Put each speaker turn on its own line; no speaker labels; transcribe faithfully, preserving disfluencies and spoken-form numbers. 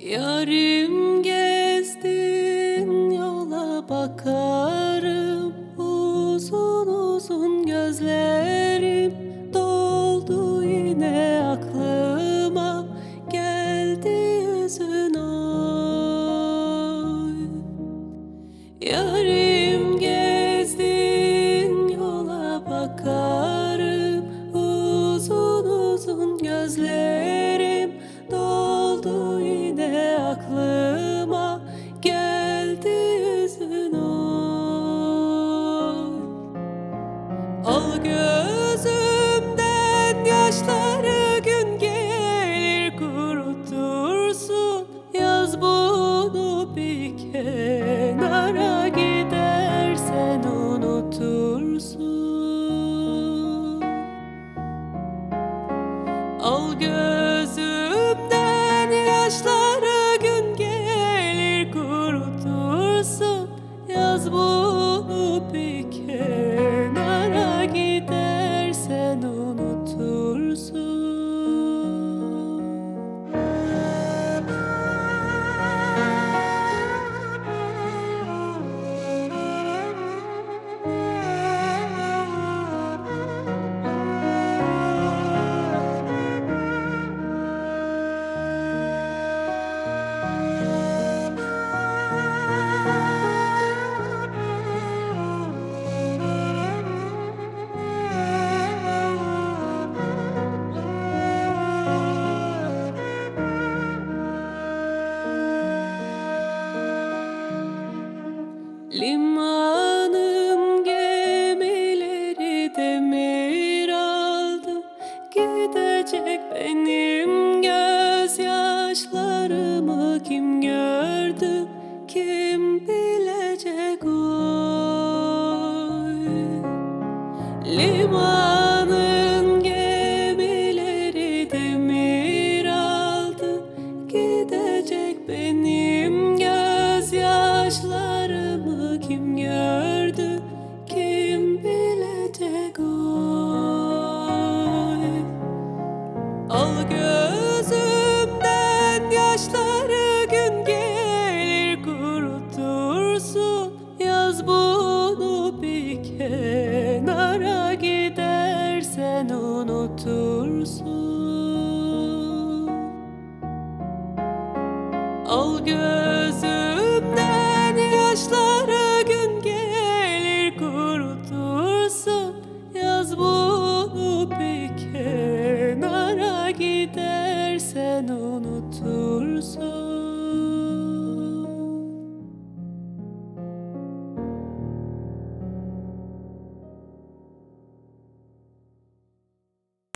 Yarim gezdin yola bakarım, uzun uzun gözlerim doldu yine aklıma, geldi yüzün oy. Yarim gezdin yola bakarım, uzun uzun gözlerim doldu yine aklıma, geldi yüzün oy. Al gözümden yaşları, gün gelir kurutursun. Yaz bunu bir kenara, gidersen unutursun. Al gözümden yaşları, gün gelir kurutursun. Yaz bunu bir kenara, gidersen unutursun. Limanım gemileri demir aldı, gidecek benim gözyaşlarımı kim gördü, kim bilecek oy. Limanın gemileri demir aldı, gidecek benim gözyaşlarımı kim gördü, kim bilecek oy. Al gözümden yaşları, gün gelir kurutursun. Yaz bunu bir kenara, gidersen unutursun.